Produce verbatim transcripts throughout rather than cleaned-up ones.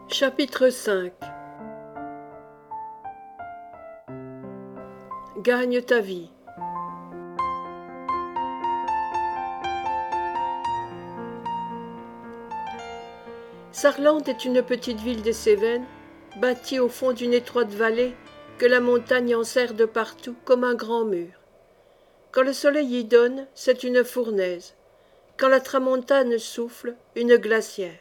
Chapitre cinq. Gagne ta vie. Sarlande est une petite ville des Cévennes, bâtie au fond d'une étroite vallée que la montagne enserre de partout comme un grand mur. Quand le soleil y donne, c'est une fournaise. Quand la tramontane souffle, une glacière.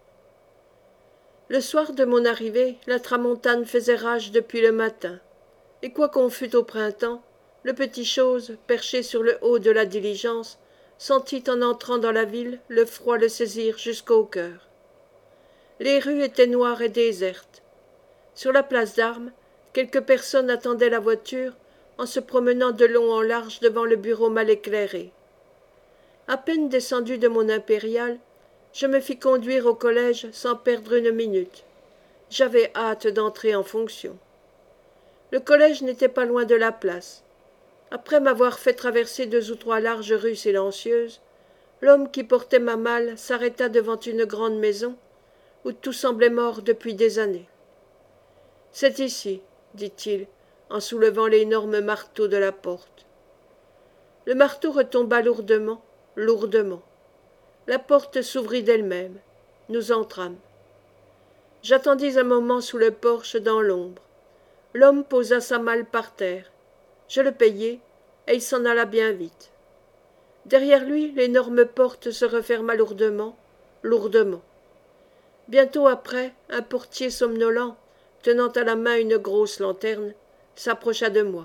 Le soir de mon arrivée, la tramontane faisait rage depuis le matin, et quoiqu'on fût au printemps, le petit chose, perché sur le haut de la diligence, sentit en entrant dans la ville le froid le saisir jusqu'au cœur. Les rues étaient noires et désertes. Sur la place d'Armes, quelques personnes attendaient la voiture en se promenant de long en large devant le bureau mal éclairé. À peine descendu de mon impériale, je me fis conduire au collège sans perdre une minute. J'avais hâte d'entrer en fonction. Le collège n'était pas loin de la place. Après m'avoir fait traverser deux ou trois larges rues silencieuses, l'homme qui portait ma malle s'arrêta devant une grande maison où tout semblait mort depuis des années. « C'est ici, dit-il, en soulevant l'énorme marteau de la porte. Le marteau retomba lourdement, lourdement. La porte s'ouvrit d'elle-même. Nous entrâmes. J'attendis un moment sous le porche dans l'ombre. L'homme posa sa malle par terre. Je le payai, et il s'en alla bien vite. Derrière lui, l'énorme porte se referma lourdement, lourdement. Bientôt après, un portier somnolent, tenant à la main une grosse lanterne, s'approcha de moi.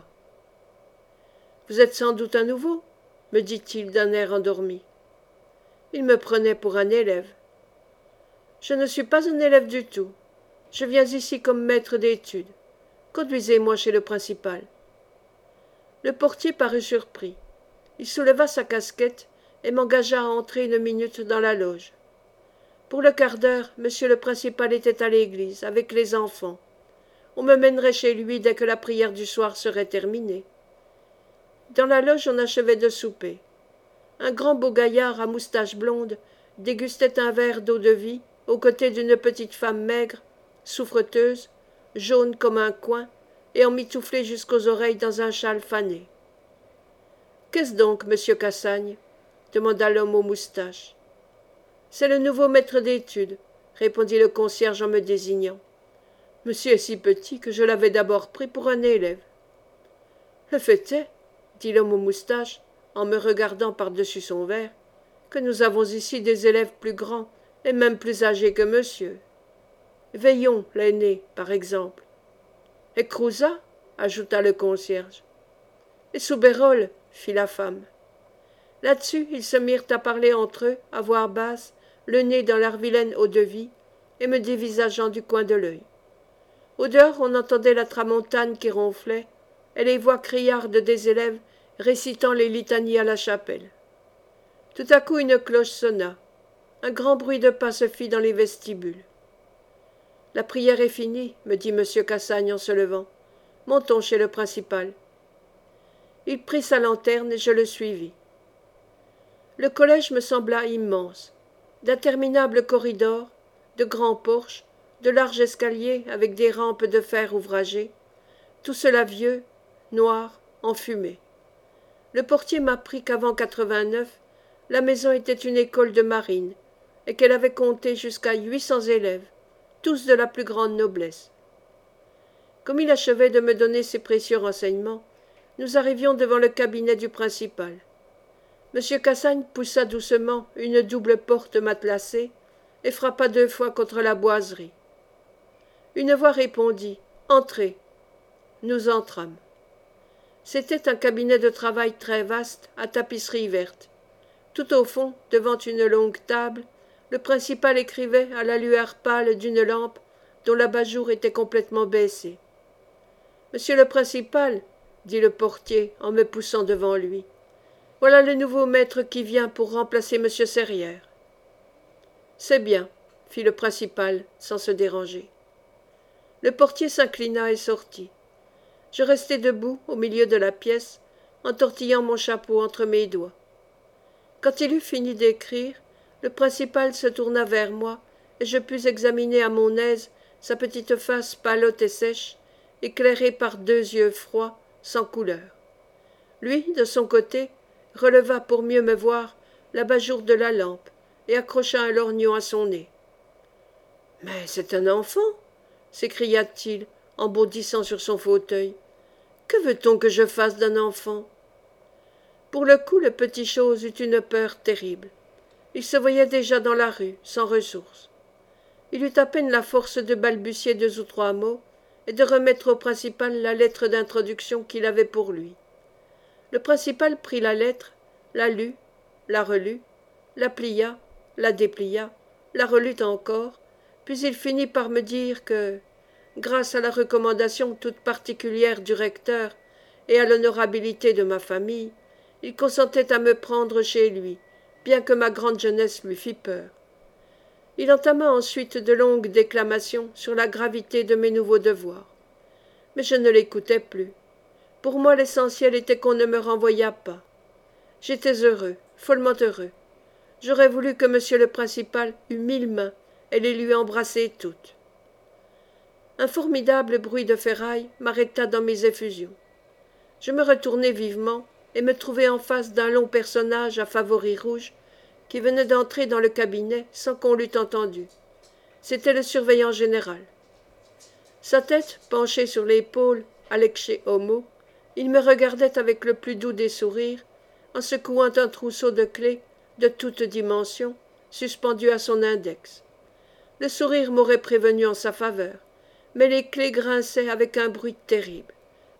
« Vous êtes sans doute un nouveau ?» me dit-il d'un air endormi. Il me prenait pour un élève. « Je ne suis pas un élève du tout. Je viens ici comme maître d'études. Conduisez-moi chez le principal. » Le portier parut surpris. Il souleva sa casquette et m'engagea à entrer une minute dans la loge. Pour le quart d'heure, monsieur le principal était à l'église, avec les enfants. On me mènerait chez lui dès que la prière du soir serait terminée. Dans la loge, on achevait de souper. Un grand beau gaillard à moustache blonde dégustait un verre d'eau-de-vie aux côtés d'une petite femme maigre, souffreteuse, jaune comme un coing et emmitouflée jusqu'aux oreilles dans un châle fané. « Qu'est-ce donc, monsieur Cassagne ?» demanda l'homme aux moustaches. « C'est le nouveau maître d'études, » répondit le concierge en me désignant. « Monsieur est si petit que je l'avais d'abord pris pour un élève. »« Le fait est, » dit l'homme aux moustaches, en me regardant par-dessus son verre, « que nous avons ici des élèves plus grands et même plus âgés que monsieur. Veillons, l'aîné, par exemple. »« Et Crouza » ajouta le concierge. « Et Soubérol » fit la femme. Là-dessus, ils se mirent à parler entre eux, à voix basse, le nez dans leur vilaine eau-de-vie, et me dévisageant du coin de l'œil. Au dehors, on entendait la tramontane qui ronflait, et les voix criardes des élèves récitant les litanies à la chapelle. Tout à coup, une cloche sonna. Un grand bruit de pas se fit dans les vestibules. « La prière est finie, » me dit monsieur Cassagne en se levant. « Montons chez le principal. » Il prit sa lanterne et je le suivis. Le collège me sembla immense. D'interminables corridors, de grands porches, de larges escaliers avec des rampes de fer ouvragées, tout cela vieux, noir, enfumé. Le portier m'apprit qu'avant quatre-vingt-neuf, la maison était une école de marine et qu'elle avait compté jusqu'à huit cents élèves, tous de la plus grande noblesse. Comme il achevait de me donner ces précieux renseignements, nous arrivions devant le cabinet du principal. Monsieur Cassagne poussa doucement une double porte matelassée et frappa deux fois contre la boiserie. Une voix répondit « Entrez ». Nous entrâmes. C'était un cabinet de travail très vaste, à tapisserie verte. Tout au fond, devant une longue table, le principal écrivait à la lueur pâle d'une lampe dont l'abat-jour était complètement baissé. « Monsieur le principal, » dit le portier en me poussant devant lui, « voilà le nouveau maître qui vient pour remplacer monsieur Serrière. »« C'est bien, » fit le principal sans se déranger. Le portier s'inclina et sortit. Je restai debout au milieu de la pièce, entortillant mon chapeau entre mes doigts. Quand il eut fini d'écrire, le principal se tourna vers moi et je pus examiner à mon aise sa petite face pâlotte et sèche, éclairée par deux yeux froids, sans couleur. Lui, de son côté, releva pour mieux me voir l'abat-jour de la lampe et accrocha un lorgnon à son nez. « Mais c'est un enfant !» s'écria-t-il en bondissant sur son fauteuil. « Que veut-on que je fasse d'un enfant ?» Pour le coup, le petit chose eut une peur terrible. Il se voyait déjà dans la rue, sans ressources. Il eut à peine la force de balbutier deux ou trois mots et de remettre au principal la lettre d'introduction qu'il avait pour lui. Le principal prit la lettre, la lut, la relut, la plia, la déplia, la relut encore, puis il finit par me dire que, grâce à la recommandation toute particulière du recteur et à l'honorabilité de ma famille, il consentait à me prendre chez lui, bien que ma grande jeunesse lui fît peur. Il entama ensuite de longues déclamations sur la gravité de mes nouveaux devoirs. Mais je ne l'écoutais plus. Pour moi, l'essentiel était qu'on ne me renvoyât pas. J'étais heureux, follement heureux. J'aurais voulu que monsieur le principal eût mille mains et les lui embrassait toutes. Un formidable bruit de ferraille m'arrêta dans mes effusions. Je me retournai vivement et me trouvai en face d'un long personnage à favoris rouges qui venait d'entrer dans le cabinet sans qu'on l'eût entendu. C'était le surveillant général. Sa tête penchée sur l'épaule, alecce homo, il me regardait avec le plus doux des sourires, en secouant un trousseau de clés de toutes dimensions, suspendu à son index. Le sourire m'aurait prévenu en sa faveur, mais les clés grinçaient avec un bruit terrible,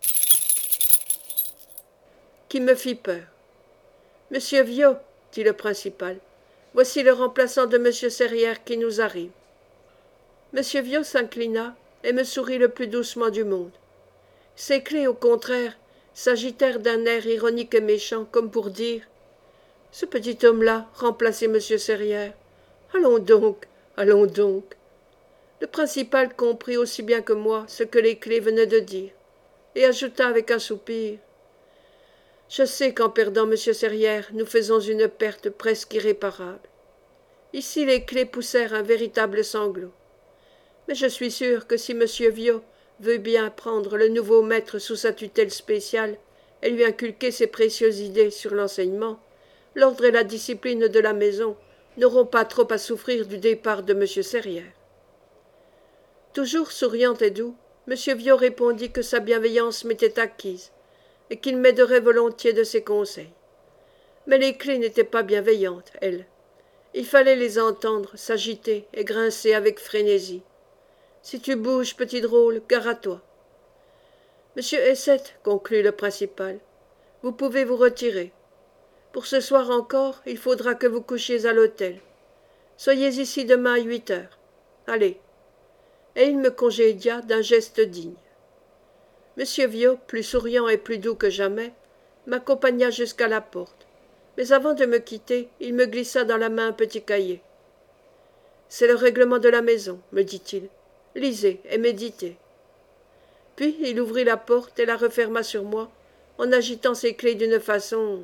qui me fit peur. « Monsieur Viaud, dit le principal, voici le remplaçant de monsieur Serrières qui nous arrive. » Monsieur Viaud s'inclina et me sourit le plus doucement du monde. Ses clés, au contraire, s'agitèrent d'un air ironique et méchant, comme pour dire « Ce petit homme-là, remplacer monsieur Serrières. Allons donc, allons donc. » Le principal comprit aussi bien que moi ce que les clés venaient de dire, et ajouta avec un soupir « Je sais qu'en perdant monsieur Serrières, nous faisons une perte presque irréparable. » Ici les clés poussèrent un véritable sanglot. Mais je suis sûr que si monsieur Viaud veut bien prendre le nouveau maître sous sa tutelle spéciale et lui inculquer ses précieuses idées sur l'enseignement, l'ordre et la discipline de la maison n'auront pas trop à souffrir du départ de monsieur Serrières. Toujours souriant et doux, monsieur Viaud répondit que sa bienveillance m'était acquise et qu'il m'aiderait volontiers de ses conseils. Mais les clés n'étaient pas bienveillantes, elles. Il fallait les entendre s'agiter et grincer avec frénésie. Si tu bouges, petit drôle, gare à toi. Monsieur Essette, conclut le principal, vous pouvez vous retirer. Pour ce soir encore, il faudra que vous couchiez à l'hôtel. Soyez ici demain à huit heures. Allez. Et il me congédia d'un geste digne. Monsieur Viaud, plus souriant et plus doux que jamais, m'accompagna jusqu'à la porte. Mais avant de me quitter, il me glissa dans la main un petit cahier. « C'est le règlement de la maison, me dit-il. Lisez et méditez. » Puis il ouvrit la porte et la referma sur moi, en agitant ses clés d'une façon...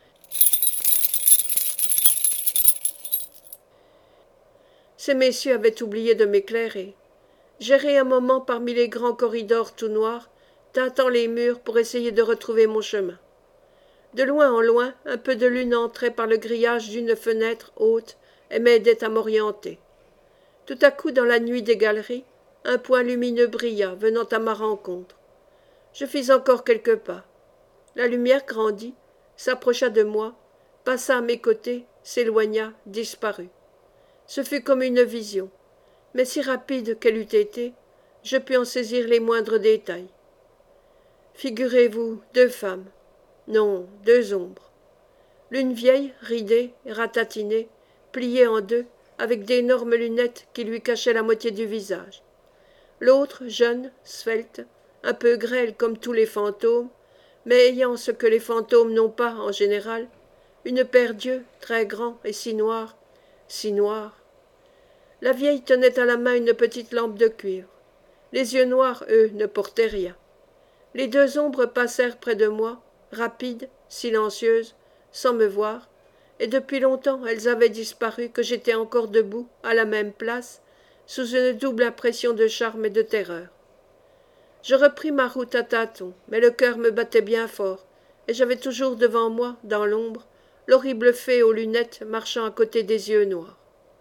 Ces messieurs avaient oublié de m'éclairer. J'errai un moment parmi les grands corridors tout noirs, tâtant les murs pour essayer de retrouver mon chemin. De loin en loin, un peu de lune entrait par le grillage d'une fenêtre haute et m'aidait à m'orienter. Tout à coup, dans la nuit des galeries, un point lumineux brilla, venant à ma rencontre. Je fis encore quelques pas. La lumière grandit, s'approcha de moi, passa à mes côtés, s'éloigna, disparut. Ce fut comme une vision, mais si rapide qu'elle eût été, je pus en saisir les moindres détails. Figurez-vous deux femmes, non, deux ombres. L'une vieille, ridée, ratatinée, pliée en deux, avec d'énormes lunettes qui lui cachaient la moitié du visage. L'autre, jeune, svelte, un peu grêle comme tous les fantômes, mais ayant ce que les fantômes n'ont pas en général, une paire d'yeux très grands et si noirs, si noirs. La vieille tenait à la main une petite lampe de cuivre. Les yeux noirs, eux, ne portaient rien. Les deux ombres passèrent près de moi, rapides, silencieuses, sans me voir, et depuis longtemps elles avaient disparu que j'étais encore debout, à la même place, sous une double impression de charme et de terreur. Je repris ma route à tâtons, mais le cœur me battait bien fort, et j'avais toujours devant moi, dans l'ombre, l'horrible fée aux lunettes marchant à côté des yeux noirs.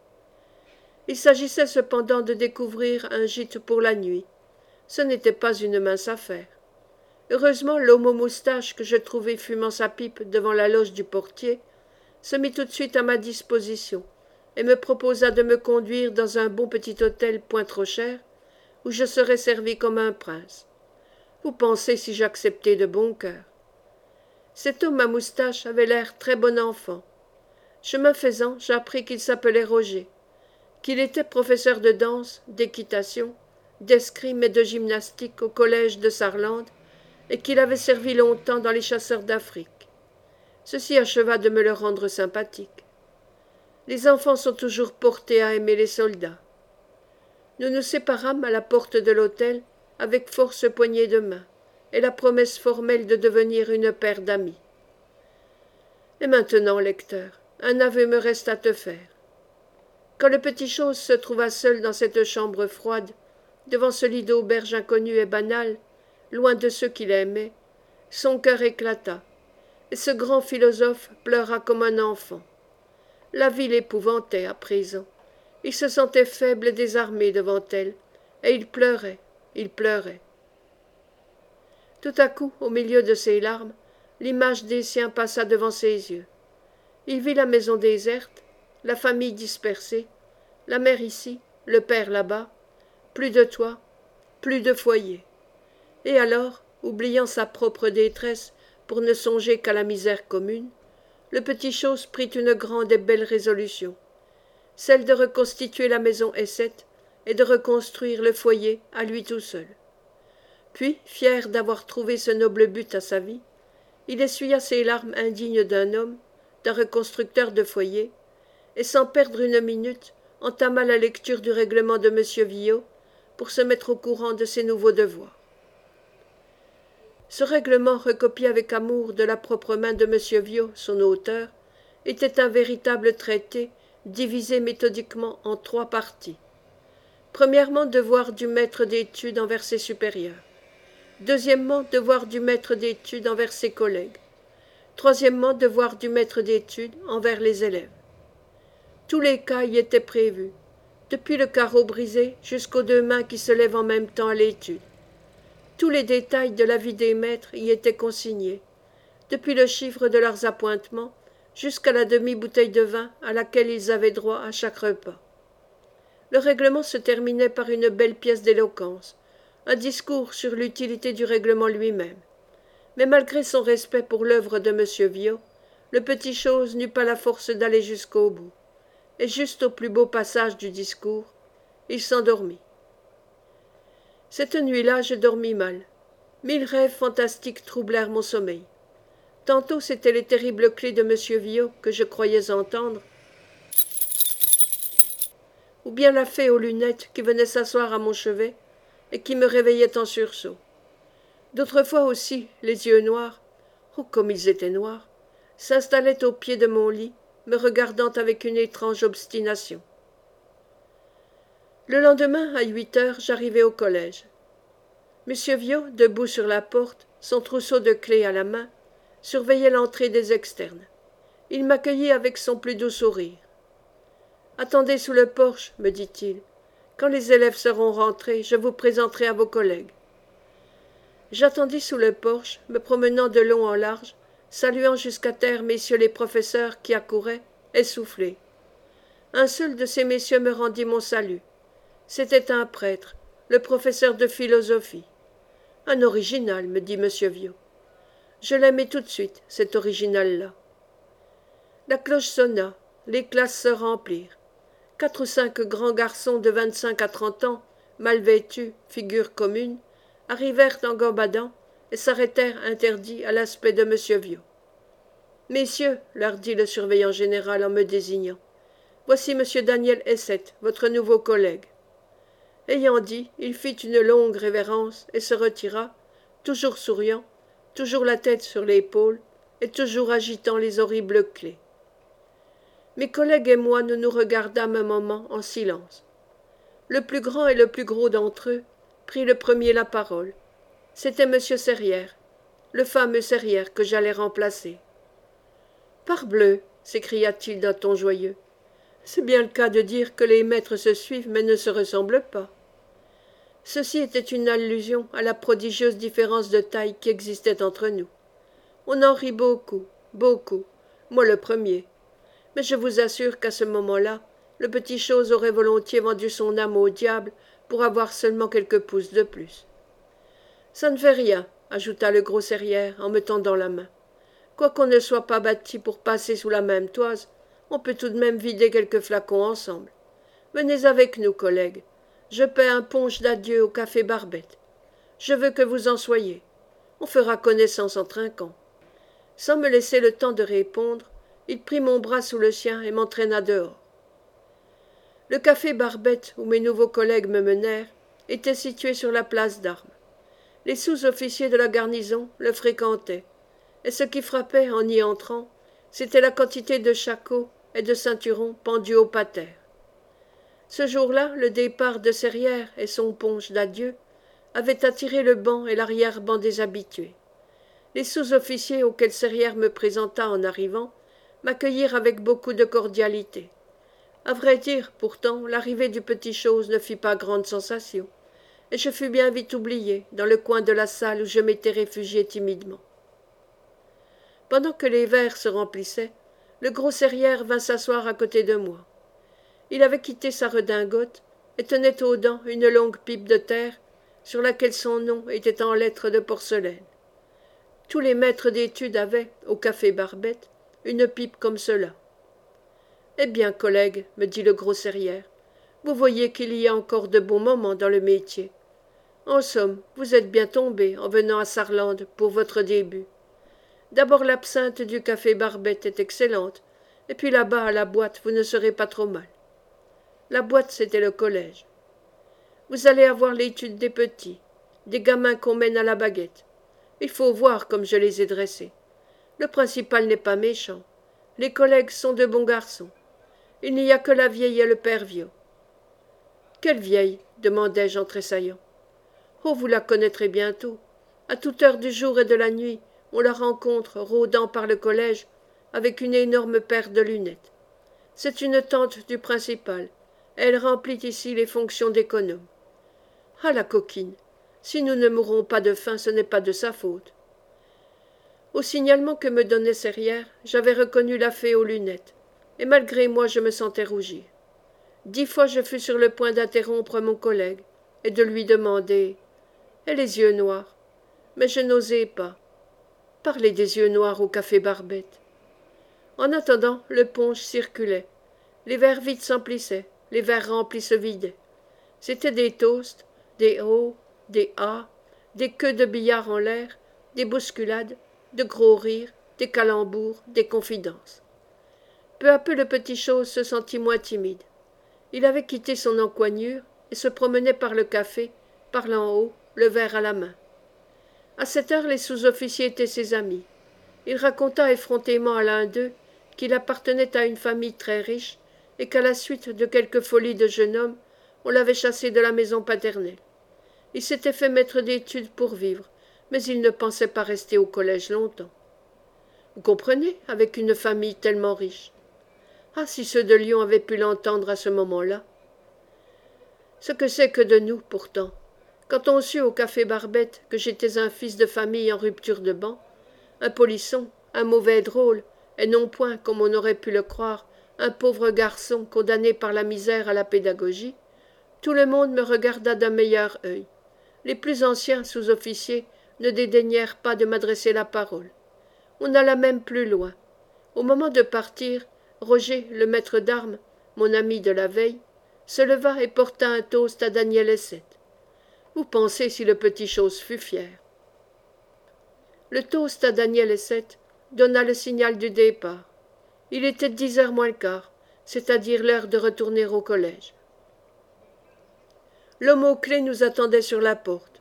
Il s'agissait cependant de découvrir un gîte pour la nuit. Ce n'était pas une mince affaire. Heureusement, l'homme aux moustaches que je trouvai fumant sa pipe devant la loge du portier se mit tout de suite à ma disposition et me proposa de me conduire dans un bon petit hôtel point trop cher, où je serais servi comme un prince. Vous pensez si j'acceptai de bon cœur. Cet homme à moustache avait l'air très bon enfant. Chemin faisant, j'appris qu'il s'appelait Roger, qu'il était professeur de danse, d'équitation, d'escrime et de gymnastique au collège de Sarlande, et qu'il avait servi longtemps dans les chasseurs d'Afrique. Ceci acheva de me le rendre sympathique. Les enfants sont toujours portés à aimer les soldats. Nous nous séparâmes à la porte de l'hôtel avec force poignées de main et la promesse formelle de devenir une paire d'amis. Et maintenant, lecteur, un aveu me reste à te faire. Quand le petit chose se trouva seul dans cette chambre froide, devant ce lit d'auberge inconnu et banal, loin de ceux qu'il aimait, son cœur éclata, et ce grand philosophe pleura comme un enfant. La vie l'épouvantait à présent. Il se sentait faible et désarmé devant elle, et il pleurait, il pleurait. Tout à coup, au milieu de ses larmes, l'image des siens passa devant ses yeux. Il vit la maison déserte, la famille dispersée, la mère ici, le père là-bas, plus de toit, plus de foyer. Et alors, oubliant sa propre détresse pour ne songer qu'à la misère commune, le petit chose prit une grande et belle résolution, celle de reconstituer la maison Essette et de reconstruire le foyer à lui tout seul. Puis, fier d'avoir trouvé ce noble but à sa vie, il essuya ses larmes indignes d'un homme, d'un reconstructeur de foyer, et sans perdre une minute, entama la lecture du règlement de M. Villot pour se mettre au courant de ses nouveaux devoirs. Ce règlement, recopié avec amour de la propre main de M. Viaud, son auteur, était un véritable traité divisé méthodiquement en trois parties. Premièrement, devoir du maître d'études envers ses supérieurs. Deuxièmement, devoir du maître d'études envers ses collègues. Troisièmement, devoir du maître d'études envers les élèves. Tous les cas y étaient prévus, depuis le carreau brisé jusqu'aux deux mains qui se lèvent en même temps à l'étude. Tous les détails de la vie des maîtres y étaient consignés, depuis le chiffre de leurs appointements jusqu'à la demi-bouteille de vin à laquelle ils avaient droit à chaque repas. Le règlement se terminait par une belle pièce d'éloquence, un discours sur l'utilité du règlement lui-même. Mais malgré son respect pour l'œuvre de M. Viaud, le petit chose n'eut pas la force d'aller jusqu'au bout, et juste au plus beau passage du discours, il s'endormit. Cette nuit-là, je dormis mal. Mille rêves fantastiques troublèrent mon sommeil. Tantôt c'étaient les terribles clés de M. Viaud que je croyais entendre, ou bien la fée aux lunettes qui venait s'asseoir à mon chevet et qui me réveillait en sursaut. D'autres fois aussi, les yeux noirs, oh comme ils étaient noirs, s'installaient au pied de mon lit, me regardant avec une étrange obstination. Le lendemain, à huit heures, j'arrivai au collège. M. Viaud, debout sur la porte, son trousseau de clés à la main, surveillait l'entrée des externes. Il m'accueillit avec son plus doux sourire. « Attendez sous le porche, me dit-il. Quand les élèves seront rentrés, je vous présenterai à vos collègues. » J'attendis sous le porche, me promenant de long en large, saluant jusqu'à terre messieurs les professeurs qui accouraient, essoufflés. Un seul de ces messieurs me rendit mon salut. C'était un prêtre, le professeur de philosophie. Un original, me dit M. Viaud. Je l'aimai tout de suite, cet original-là. La cloche sonna, les classes se remplirent. Quatre ou cinq grands garçons de vingt-cinq à trente ans, mal vêtus, figures communes, arrivèrent en gambadant et s'arrêtèrent interdits à l'aspect de M. Viaud. « Messieurs, leur dit le surveillant général en me désignant, voici M. Daniel Essette, votre nouveau collègue. » Ayant dit, il fit une longue révérence et se retira, toujours souriant, toujours la tête sur l'épaule et toujours agitant les horribles clés. Mes collègues et moi nous nous regardâmes un moment en silence. Le plus grand et le plus gros d'entre eux prit le premier la parole. C'était M. Serrières, le fameux Serrières que j'allais remplacer. Parbleu, s'écria-t-il d'un ton joyeux. C'est bien le cas de dire que les maîtres se suivent mais ne se ressemblent pas. Ceci était une allusion à la prodigieuse différence de taille qui existait entre nous. On en rit beaucoup, beaucoup, moi le premier. Mais je vous assure qu'à ce moment-là, le petit chose aurait volontiers vendu son âme au diable pour avoir seulement quelques pouces de plus. Ça ne fait rien, ajouta le gros Serrières en me tendant la main. Quoiqu'on ne soit pas bâti pour passer sous la même toise, on peut tout de même vider quelques flacons ensemble. Venez avec nous, collègues. Je paie un punch d'adieu au café Barbette. Je veux que vous en soyez. On fera connaissance en trinquant. Sans me laisser le temps de répondre, il prit mon bras sous le sien et m'entraîna dehors. Le café Barbette, où mes nouveaux collègues me menèrent, était situé sur la place d'Armes. Les sous-officiers de la garnison le fréquentaient, et ce qui frappait en y entrant, c'était la quantité de shakos et de ceinturons pendus au pater. Ce jour-là, le départ de Serrières et son punch d'adieu avaient attiré le banc et l'arrière-ban des habitués. Les sous-officiers auxquels Serrières me présenta en arrivant m'accueillirent avec beaucoup de cordialité. À vrai dire, pourtant, l'arrivée du petit chose ne fit pas grande sensation, et je fus bien vite oublié dans le coin de la salle où je m'étais réfugié timidement. Pendant que les verres se remplissaient, le gros Serrières vint s'asseoir à côté de moi. Il avait quitté sa redingote et tenait aux dents une longue pipe de terre sur laquelle son nom était en lettres de porcelaine. Tous les maîtres d'études avaient, au café Barbette, une pipe comme cela. « Eh bien, collègue, me dit le gros Serrières, vous voyez qu'il y a encore de bons moments dans le métier. En somme, vous êtes bien tombé en venant à Sarlande pour votre début. D'abord l'absinthe du café Barbette est excellente, et puis là-bas à la boîte vous ne serez pas trop mal. La boîte, c'était le collège. Vous allez avoir l'étude des petits, des gamins qu'on mène à la baguette. Il faut voir comme je les ai dressés. Le principal n'est pas méchant. Les collègues sont de bons garçons. Il n'y a que la vieille et le père Viau. Quelle vieille demandai-je en tressaillant. Oh, vous la connaîtrez bientôt. À toute heure du jour et de la nuit, on la rencontre rôdant par le collège avec une énorme paire de lunettes. C'est une tante du principal. Elle remplit ici les fonctions d'économe. Ah, la coquine! Si nous ne mourrons pas de faim, ce n'est pas de sa faute. Au signalement que me donnait Serrières, j'avais reconnu la fée aux lunettes, et malgré moi je me sentais rougir. Dix fois je fus sur le point d'interrompre mon collègue et de lui demander « Et les yeux noirs ?» Mais je n'osais pas. Parler des yeux noirs au café Barbette. En attendant, le punch circulait. Les verres vides s'emplissaient, les verres remplis se vidaient. C'étaient des toasts, des oh, des ah, des queues de billard en l'air, des bousculades, de gros rires, des calembours, des confidences. Peu à peu le petit chose se sentit moins timide. Il avait quitté son encoignure et se promenait par le café, parlant haut, le verre à la main. À cette heure, les sous-officiers étaient ses amis. Il raconta effrontément à l'un d'eux qu'il appartenait à une famille très riche et qu'à la suite de quelques folies de jeune homme, on l'avait chassé de la maison paternelle. Il s'était fait maître d'études pour vivre, mais il ne pensait pas rester au collège longtemps. Vous comprenez, avec une famille tellement riche. Ah, si ceux de Lyon avaient pu l'entendre à ce moment-là. Ce que c'est que de nous, pourtant. Quand on sut au café Barbette que j'étais un fils de famille en rupture de ban, un polisson, un mauvais drôle, et non point, comme on aurait pu le croire, un pauvre garçon condamné par la misère à la pédagogie, tout le monde me regarda d'un meilleur œil. Les plus anciens sous-officiers ne dédaignèrent pas de m'adresser la parole. On alla même plus loin. Au moment de partir, Roger, le maître d'armes, mon ami de la veille, se leva et porta un toast à Daniel Essette. Vous pensez si le petit chose fut fier. Le toast à Daniel Essette donna le signal du départ. Il était dix heures moins le quart, c'est-à-dire l'heure de retourner au collège. L'homme aux clés nous attendait sur la porte.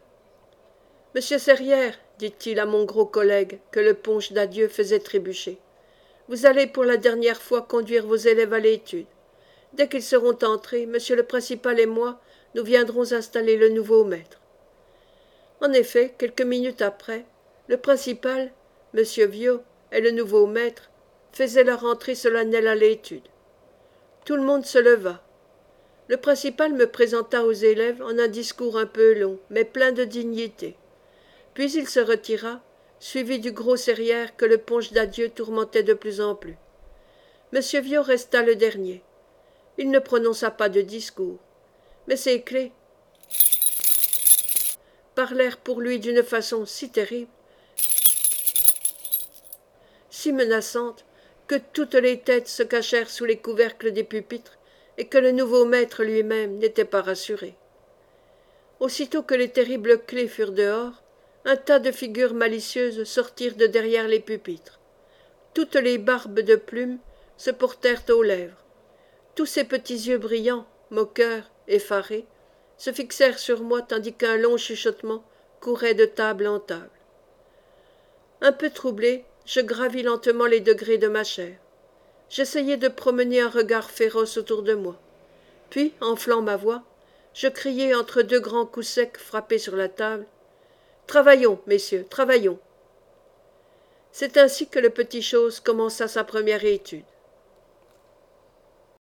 « Monsieur Serrières, dit-il à mon gros collègue que le punch d'adieu faisait trébucher, vous allez pour la dernière fois conduire vos élèves à l'étude. Dès qu'ils seront entrés, monsieur le principal et moi, nous viendrons installer le nouveau maître. » En effet, quelques minutes après, le principal, monsieur Viaud, et le nouveau maître faisaient leur entrée solennelle à l'étude. Tout le monde se leva. Le principal me présenta aux élèves en un discours un peu long, mais plein de dignité. Puis il se retira, suivi du gros cerrière que le punch d'adieu tourmentait de plus en plus. Monsieur Viaud resta le dernier. Il ne prononça pas de discours, mais ses clés parlèrent pour lui d'une façon si terrible, si menaçante, que toutes les têtes se cachèrent sous les couvercles des pupitres et que le nouveau maître lui-même n'était pas rassuré. Aussitôt que les terribles clés furent dehors, un tas de figures malicieuses sortirent de derrière les pupitres. Toutes les barbes de plumes se portèrent aux lèvres. Tous ces petits yeux brillants, moqueurs, effarés, se fixèrent sur moi tandis qu'un long chuchotement courait de table en table. Un peu troublé, je gravis lentement les degrés de ma chair. J'essayai de promener un regard féroce autour de moi. Puis, enflant ma voix, je criai entre deux grands coups secs frappés sur la table. « Travaillons, messieurs, travaillons !» C'est ainsi que le petit chose commença sa première étude.